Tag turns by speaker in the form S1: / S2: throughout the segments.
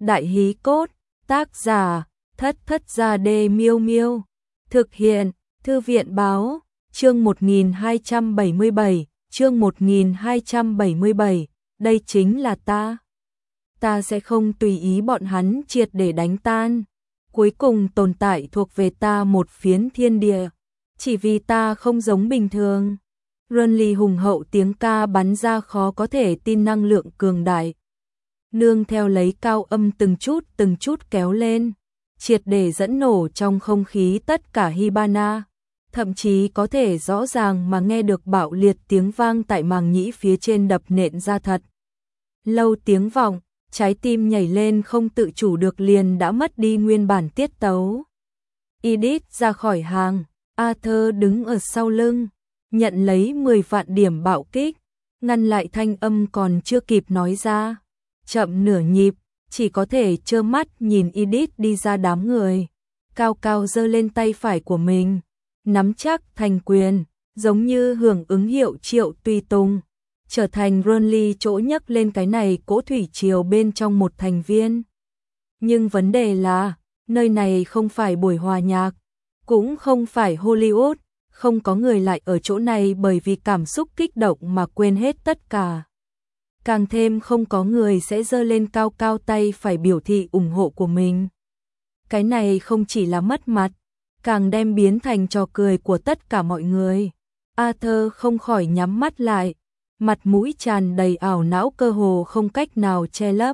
S1: Đại hí cốt, tác giả, Thất Thất Gia Đê Miêu Miêu. Thực hiện, Thư viện báo, chương 1277, chương 1277, đây chính là ta. Ta sẽ không tùy ý bọn hắn triệt để đánh tan. Cuối cùng tồn tại thuộc về ta một phiến thiên địa. Chỉ vì ta không giống bình thường. Renly hùng hậu tiếng ca bắn ra khó có thể tin năng lượng cường đại. Nương theo lấy cao âm từng chút kéo lên, triệt để dẫn nổ trong không khí tất cả Hibana, thậm chí có thể rõ ràng mà nghe được bạo liệt tiếng vang tại màng nhĩ phía trên đập nện ra thật. Lâu tiếng vọng, trái tim nhảy lên không tự chủ được liền đã mất đi nguyên bản tiết tấu. Edith ra khỏi hàng, Arthur đứng ở sau lưng, nhận lấy 10 vạn điểm bạo kích, ngăn lại thanh âm còn chưa kịp nói ra. Chậm nửa nhịp, chỉ có thể trơ mắt nhìn Edith đi ra đám người, cao cao giơ lên tay phải của mình, nắm chắc thành quyền, giống như hưởng ứng hiệu triệu tùy tùng, trở thành Renly chỗ nhấc lên cái này cỗ thủy triều bên trong một thành viên. Nhưng vấn đề là, nơi này không phải buổi hòa nhạc, cũng không phải Hollywood, không có người lại ở chỗ này bởi vì cảm xúc kích động mà quên hết tất cả. Càng thêm không có người sẽ giơ lên cao cao tay phải biểu thị ủng hộ của mình. Cái này không chỉ là mất mặt, càng đem biến thành trò cười của tất cả mọi người. Arthur không khỏi nhắm mắt lại, mặt mũi tràn đầy ảo não cơ hồ không cách nào che lấp.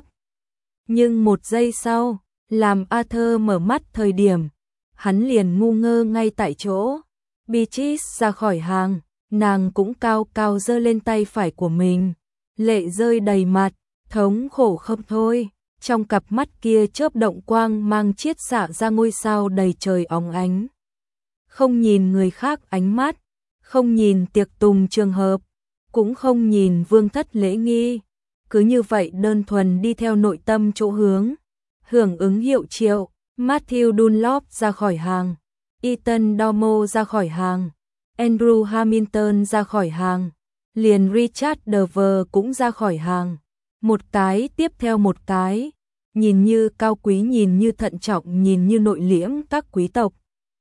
S1: Nhưng một giây sau, làm Arthur mở mắt thời điểm, hắn liền ngu ngơ ngay tại chỗ. Beatrice ra khỏi hàng, nàng cũng cao cao giơ lên tay phải của mình. Lệ rơi đầy mặt, thống khổ không thôi, trong cặp mắt kia chớp động quang mang chiết xạ ra ngôi sao đầy trời óng ánh. Không nhìn người khác ánh mắt, không nhìn tiệc tùng trường hợp, cũng không nhìn vương thất lễ nghi, cứ như vậy đơn thuần đi theo nội tâm chỗ hướng. Hưởng ứng hiệu triệu, Matthew Dunlop ra khỏi hàng, Ethan Dormo ra khỏi hàng, Andrew Hamilton ra khỏi hàng. Liền Richard Dover cũng ra khỏi hàng, một cái tiếp theo một cái, nhìn như cao quý, nhìn như thận trọng, nhìn như nội liễm các quý tộc.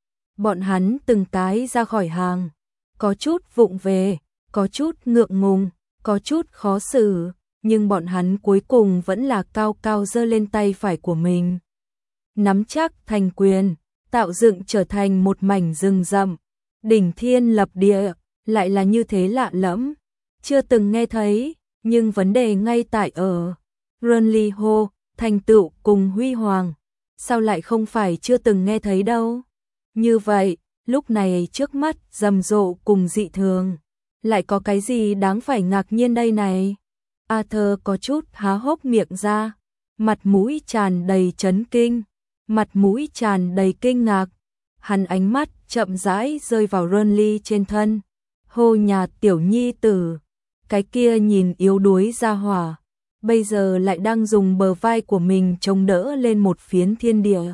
S1: Bọn hắn từng cái ra khỏi hàng, có chút vụng về, có chút ngượng ngùng, có chút khó xử, nhưng bọn hắn cuối cùng vẫn là cao cao giơ lên tay phải của mình. Nắm chắc thành quyền, tạo dựng trở thành một mảnh rừng rậm, đỉnh thiên lập địa, lại là như thế lạ lẫm. Chưa từng nghe thấy, nhưng vấn đề ngay tại ở Renly hô, thành tựu cùng huy hoàng, sao lại không phải chưa từng nghe thấy đâu. Như vậy, lúc này trước mắt rầm rộ cùng dị thường, lại có cái gì đáng phải ngạc nhiên đây này. Arthur có chút há hốc miệng ra, mặt mũi tràn đầy chấn kinh, mặt mũi tràn đầy kinh ngạc. Hắn ánh mắt chậm rãi rơi vào Renly trên thân, hô nhà tiểu nhi tử. Cái kia nhìn yếu đuối ra hỏa, bây giờ lại đang dùng bờ vai của mình chống đỡ lên một phiến thiên địa.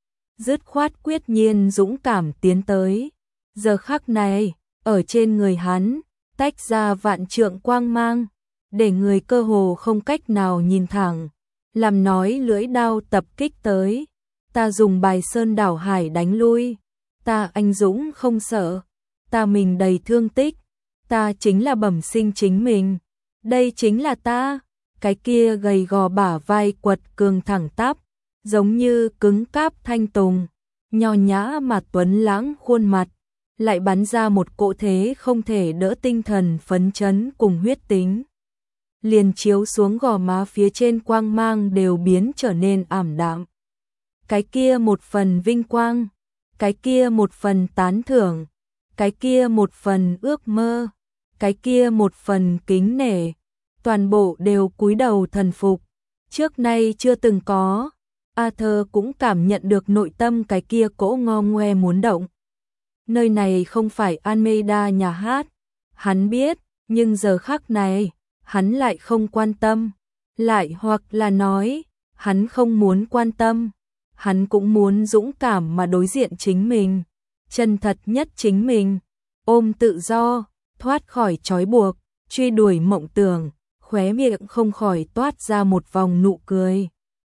S1: Dứt khoát quyết nhiên dũng cảm tiến tới. Giờ khắc này, ở trên người hắn, tách ra vạn trượng quang mang, để người cơ hồ không cách nào nhìn thẳng. Làm nói lưỡi đao tập kích tới, ta dùng bài sơn đảo hải đánh lui, ta anh dũng không sợ, ta mình đầy thương tích. Ta chính là bẩm sinh chính mình, đây chính là ta. Cái kia gầy gò bả vai quật cường thẳng tắp, giống như cứng cáp thanh tùng, nho nhã mà tuấn lãng khuôn mặt, lại bắn ra một cỗ thế không thể đỡ tinh thần phấn chấn cùng huyết tính. Liền chiếu xuống gò má phía trên quang mang đều biến trở nên ảm đạm. Cái kia một phần vinh quang, cái kia một phần tán thưởng, cái kia một phần ước mơ, cái kia một phần kính nể, toàn bộ đều cúi đầu thần phục. Trước nay chưa từng có, Arthur cũng cảm nhận được nội tâm cái kia cỗ ngo ngoe muốn động. Nơi này không phải Almeida nhà hát, hắn biết, nhưng giờ khắc này, hắn lại không quan tâm, lại hoặc là nói, hắn không muốn quan tâm, hắn cũng muốn dũng cảm mà đối diện chính mình, chân thật nhất chính mình, ôm tự do, thoát khỏi trói buộc, truy đuổi mộng tưởng, khóe miệng không khỏi toát ra một vòng nụ cười.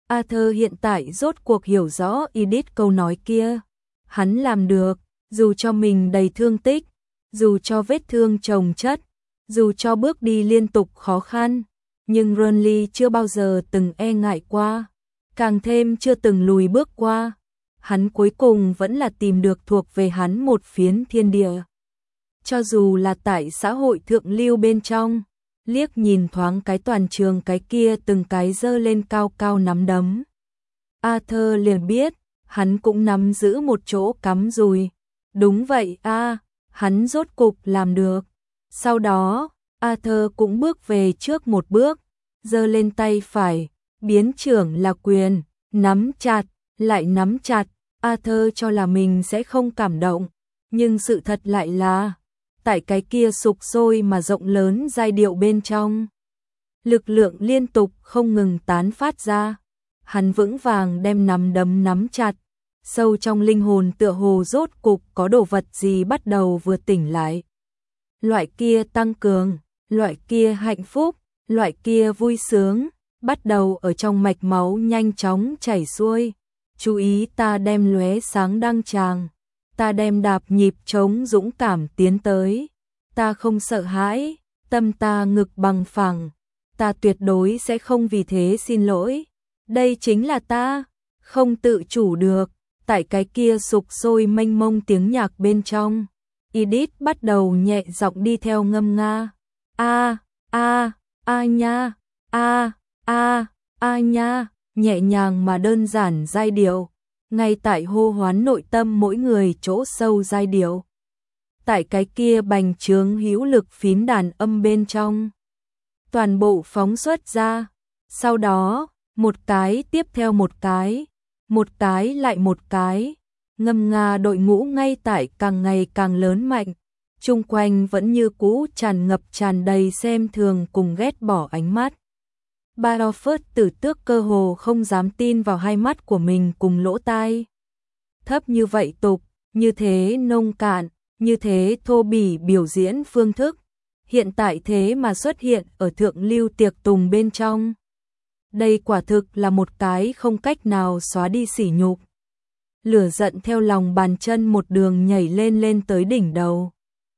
S1: Arthur hiện tại rốt cuộc hiểu rõ Edith câu nói kia. Hắn làm được, dù cho mình đầy thương tích, dù cho vết thương chồng chất, dù cho bước đi liên tục khó khăn, nhưng Renly chưa bao giờ từng e ngại qua, càng thêm chưa từng lùi bước qua. Hắn cuối cùng vẫn là tìm được thuộc về hắn một phiến thiên địa. Cho dù là tại xã hội thượng lưu bên trong, liếc nhìn thoáng cái toàn trường cái kia từng cái giơ lên cao cao nắm đấm. Arthur liền biết, hắn cũng nắm giữ một chỗ cắm rùi. Đúng vậy hắn rốt cục làm được. Sau đó, Arthur cũng bước về trước một bước, giơ lên tay phải, biến trưởng là quyền, nắm chặt, lại nắm chặt. Arthur cho là mình sẽ không cảm động, nhưng sự thật lại là, tại cái kia sục sôi mà rộng lớn giai điệu bên trong, lực lượng liên tục không ngừng tán phát ra. Hắn vững vàng đem nắm đấm nắm chặt, sâu trong linh hồn tựa hồ rốt cục có đồ vật gì bắt đầu vừa tỉnh lại. Loại kia tăng cường, loại kia hạnh phúc, loại kia vui sướng, bắt đầu ở trong mạch máu nhanh chóng chảy xuôi. Chú ý, ta đem lóe sáng đăng tràng, ta đem đạp nhịp trống dũng cảm tiến tới, ta không sợ hãi, tâm ta ngực bằng phẳng, ta tuyệt đối sẽ không vì thế xin lỗi. Đây chính là ta, không tự chủ được, tại cái kia sục sôi mênh mông tiếng nhạc bên trong. Edith bắt đầu nhẹ giọng đi theo ngâm nga. Nha, nhẹ nhàng mà đơn giản giai điệu, ngay tại hô hoán nội tâm mỗi người chỗ sâu giai điệu. Tại cái kia bành trướng hữu lực phím đàn âm bên trong, toàn bộ phóng xuất ra, sau đó, một cái tiếp theo một cái lại một cái, ngâm nga đội ngũ ngay tại càng ngày càng lớn mạnh, chung quanh vẫn như cũ tràn ngập tràn đầy xem thường cùng ghét bỏ ánh mắt. Barophus Tử Tước cơ hồ không dám tin vào hai mắt của mình cùng lỗ tai. Thấp như vậy tục, như thế nông cạn, như thế thô bỉ biểu diễn phương thức, hiện tại thế mà xuất hiện ở thượng lưu tiệc tùng bên trong. Đây quả thực là một cái không cách nào xóa đi sỉ nhục. Lửa giận theo lòng bàn chân một đường nhảy lên tới đỉnh đầu.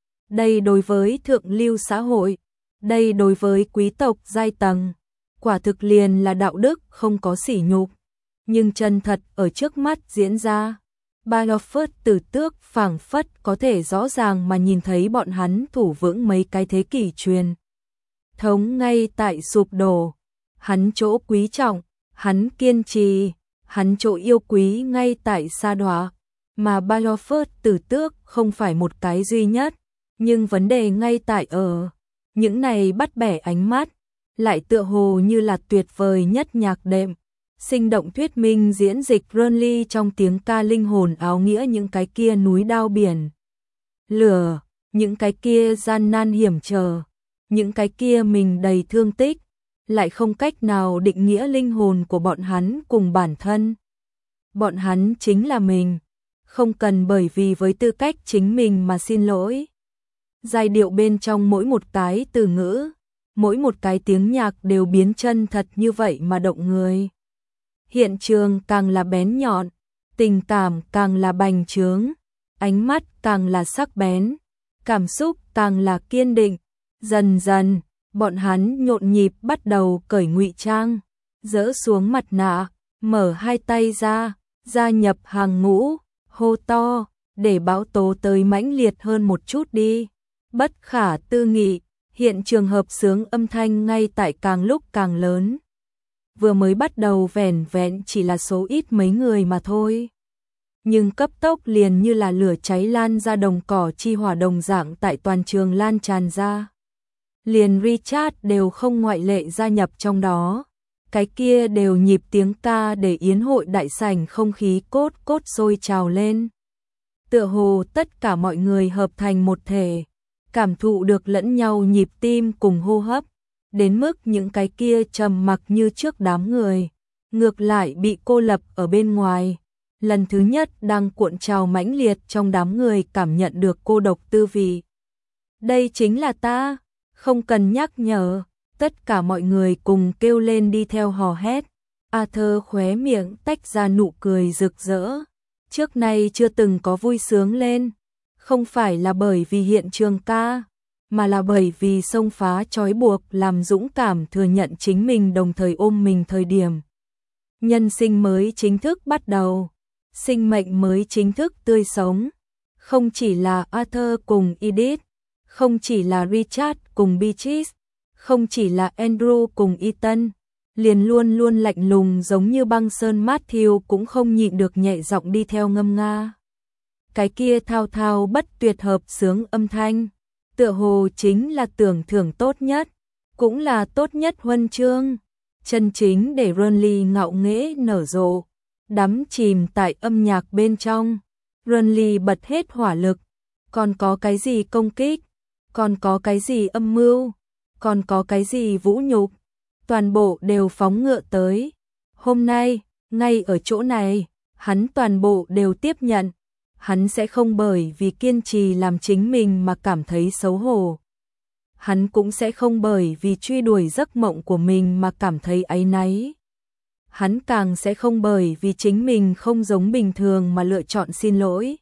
S1: Đây đối với thượng lưu xã hội, đây đối với quý tộc giai tầng, quả thực liền là đạo đức không có sỉ nhục, nhưng chân thật ở trước mắt diễn ra. Barophus Tử Tước phảng phất có thể rõ ràng mà nhìn thấy bọn hắn thủ vững mấy cái thế kỷ truyền thống ngay tại sụp đổ. Hắn chỗ quý trọng, hắn kiên trì, hắn chỗ yêu quý ngay tại sa đọa, mà Barophus Tử Tước không phải một cái duy nhất, nhưng vấn đề ngay tại ở những này bắt bẻ ánh mắt, lại tựa hồ như là tuyệt vời nhất nhạc đệm, sinh động thuyết minh diễn dịch Renly trong tiếng ca linh hồn áo nghĩa những cái kia núi đao biển lửa, những cái kia gian nan hiểm trở, những cái kia mình đầy thương tích, lại không cách nào định nghĩa linh hồn của bọn hắn cùng bản thân. Bọn hắn chính là mình, không cần bởi vì với tư cách chính mình mà xin lỗi. Giai điệu bên trong mỗi một cái từ ngữ, mỗi một cái tiếng nhạc đều biến chân thật như vậy mà động người. Hiện trường càng là bén nhọn, tình cảm càng là bành trướng, ánh mắt càng là sắc bén, cảm xúc càng là kiên định. Dần dần, bọn hắn nhộn nhịp bắt đầu cởi ngụy trang, dỡ xuống mặt nạ, mở hai tay ra, gia nhập hàng ngũ, hô to, để bão tố tới mãnh liệt hơn một chút đi. Bất khả tư nghị, hiện trường hợp xướng âm thanh ngay tại càng lúc càng lớn. Vừa mới bắt đầu vẻn vẹn chỉ là số ít mấy người mà thôi, nhưng cấp tốc liền như là lửa cháy lan ra đồng cỏ chi hỏa đồng dạng tại toàn trường lan tràn ra. Liền Richard đều không ngoại lệ gia nhập trong đó. Cái kia đều nhịp tiếng ca để yến hội đại sảnh không khí cốt sôi trào lên. Tựa hồ tất cả mọi người hợp thành một thể, cảm thụ được lẫn nhau nhịp tim cùng hô hấp, đến mức những cái kia trầm mặc như trước đám người, ngược lại bị cô lập ở bên ngoài. Lần thứ nhất đang cuộn trào mãnh liệt trong đám người cảm nhận được cô độc tư vị. Đây chính là ta. Không cần nhắc nhở, tất cả mọi người cùng kêu lên đi theo hò hét. Arthur khóe miệng tách ra nụ cười rực rỡ, trước nay chưa từng có vui sướng lên, không phải là bởi vì hiện trường ca, mà là bởi vì xông phá trói buộc làm dũng cảm thừa nhận chính mình đồng thời ôm mình thời điểm. Nhân sinh mới chính thức bắt đầu, sinh mệnh mới chính thức tươi sống, không chỉ là Arthur cùng Edith, không chỉ là Richard cùng Beatrice, không chỉ là Andrew cùng Ethan, liền luôn luôn lạnh lùng giống như băng sơn Matthew cũng không nhịn được nhẹ giọng đi theo ngâm nga. Cái kia thao thao bất tuyệt hợp xướng âm thanh, tựa hồ chính là tưởng thưởng tốt nhất, cũng là tốt nhất huân chương, chân chính để Renly ngạo nghễ nở rộ, đắm chìm tại âm nhạc bên trong. Renly bật hết hỏa lực, còn có cái gì công kích, còn có cái gì âm mưu, còn có cái gì vũ nhục, toàn bộ đều phóng ngựa tới. Hôm nay, ngay ở chỗ này, hắn toàn bộ đều tiếp nhận. Hắn sẽ không bởi vì kiên trì làm chính mình mà cảm thấy xấu hổ. Hắn cũng sẽ không bởi vì truy đuổi giấc mộng của mình mà cảm thấy áy náy. Hắn càng sẽ không bởi vì chính mình không giống bình thường mà lựa chọn xin lỗi.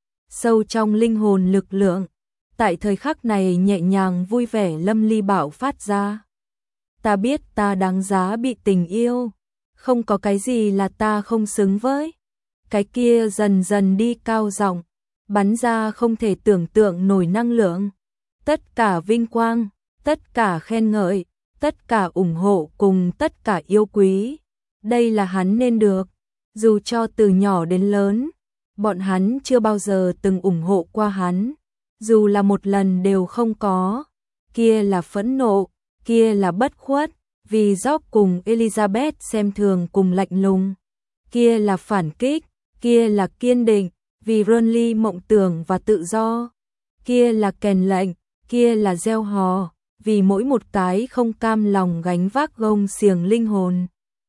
S1: Sâu trong linh hồn lực lượng, tại thời khắc này nhẹ nhàng vui vẻ lâm ly bạo phát ra. Ta biết ta đáng giá bị tình yêu, không có cái gì là ta không xứng với. Cái kia dần dần đi cao giọng, bắn ra không thể tưởng tượng nổi năng lượng. Tất cả vinh quang, tất cả khen ngợi, tất cả ủng hộ cùng tất cả yêu quý. Đây là hắn nên được, dù cho từ nhỏ đến lớn, bọn hắn chưa bao giờ từng ủng hộ qua hắn, dù là một lần đều không có. Kia là phẫn nộ, kia là bất khuất, vì George cùng Elizabeth xem thường cùng lạnh lùng. Kia là phản kích, kia là kiên định, vì Renly mộng tưởng và tự do. Kia là kèn lệnh, kia là gieo hò, vì mỗi một cái không cam lòng gánh vác gông xiềng linh hồn.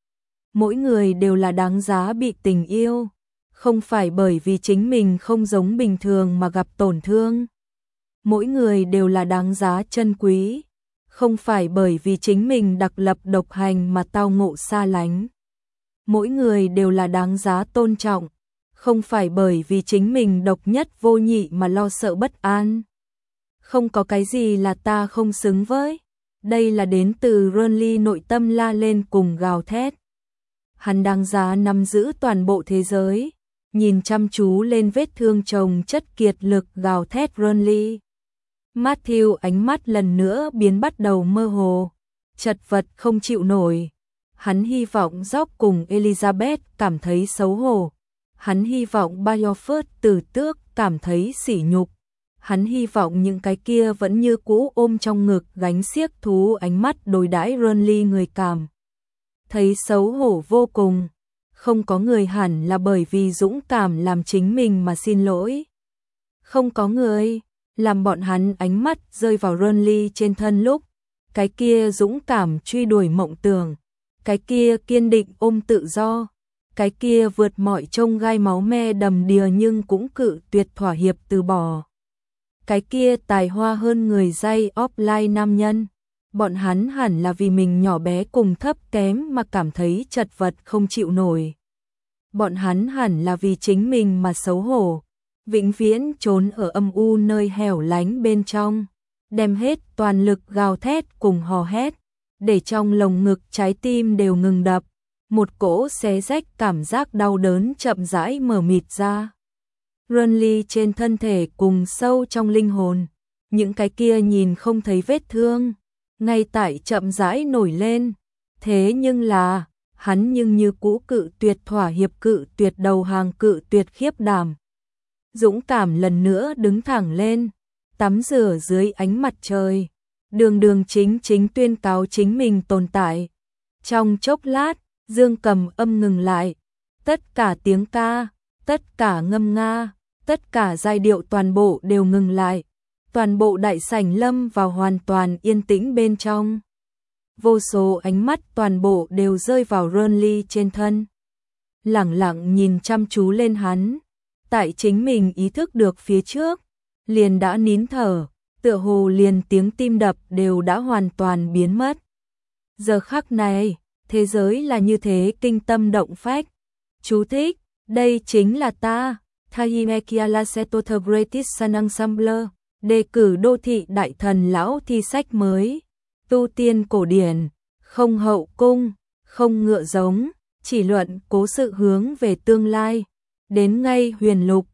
S1: Mỗi người đều là đáng giá bị tình yêu, không phải bởi vì chính mình không giống bình thường mà gặp tổn thương. Mỗi người đều là đáng giá trân quý, không phải bởi vì chính mình đặc lập độc hành mà tao ngộ xa lánh. Mỗi người đều là đáng giá tôn trọng, không phải bởi vì chính mình độc nhất vô nhị mà lo sợ bất an. Không có cái gì là ta không xứng với. Đây là đến từ Renly nội tâm la lên cùng gào thét. Hắn đáng giá nắm giữ toàn bộ thế giới, nhìn chăm chú lên vết thương chồng chất kiệt lực gào thét Renly. Matthew ánh mắt lần nữa biến bắt đầu mơ hồ, chật vật không chịu nổi. Hắn hy vọng George cùng Elizabeth cảm thấy xấu hổ. Hắn hy vọng Beaufort Tử Tước cảm thấy sỉ nhục. Hắn hy vọng những cái kia vẫn như cũ ôm trong ngực gánh xiếc thú ánh mắt đối đãi Renly người cảm thấy xấu hổ vô cùng. Không có người hẳn là bởi vì dũng cảm làm chính mình mà xin lỗi. Không có người làm bọn hắn ánh mắt rơi vào Renly trên thân lúc cái kia dũng cảm truy đuổi mộng tưởng, cái kia kiên định ôm tự do, cái kia vượt mọi chông gai máu me đầm đìa nhưng cũng cự tuyệt thỏa hiệp từ bỏ. Cái kia tài hoa hơn người dây offline nam nhân, bọn hắn hẳn là vì mình nhỏ bé cùng thấp kém mà cảm thấy chật vật không chịu nổi. Bọn hắn hẳn là vì chính mình mà xấu hổ, vĩnh viễn trốn ở âm u nơi hẻo lánh bên trong, đem hết toàn lực gào thét cùng hò hét, để trong lồng ngực trái tim đều ngừng đập, một cỗ xé rách cảm giác đau đớn chậm rãi mở mịt ra. Renly trên thân thể cùng sâu trong linh hồn, những cái kia nhìn không thấy vết thương, ngay tại chậm rãi nổi lên. Thế nhưng là, hắn nhưng như cũ cự tuyệt thỏa hiệp, cự tuyệt đầu hàng, cự tuyệt khiếp đảm. Dũng cảm lần nữa đứng thẳng lên, tắm rửa dưới ánh mặt trời, đường đường chính chính tuyên cáo chính mình tồn tại. Trong chốc lát, dương cầm âm ngừng lại, tất cả tiếng ca, tất cả ngâm nga, tất cả giai điệu toàn bộ đều ngừng lại, toàn bộ đại sảnh lâm vào hoàn toàn yên tĩnh bên trong. Vô số ánh mắt toàn bộ đều rơi vào Renly trên thân, lẳng lặng nhìn chăm chú lên hắn. Tại chính mình ý thức được phía trước, liền đã nín thở, tựa hồ liền tiếng tim đập đều đã hoàn toàn biến mất. Giờ khắc này, thế giới là như thế kinh tâm động phách. Chú thích, đây chính là ta, Thahimekia Laseto The Greatest Sun Ensemble, đề cử đô thị đại thần lão thi sách mới, tu tiên cổ điển, không hậu cung, không ngựa giống, chỉ luận cố sự hướng về tương lai, đến ngay huyền lục,